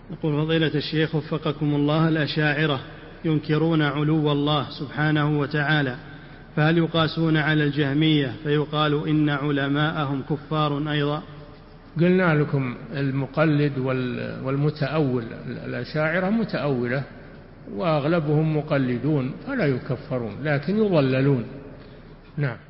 يقول فضيلة الشيخ وفقكم الله، الأشاعرة ينكرون علو الله سبحانه وتعالى، فهل يقاسون على الجهمية فيقال إن علماءهم كفار أيضا؟ قلنا لكم المقلد والمتأول، الأشاعرة متأولة وأغلبهم مقلدون فلا يكفرون لكن يضللون. نعم.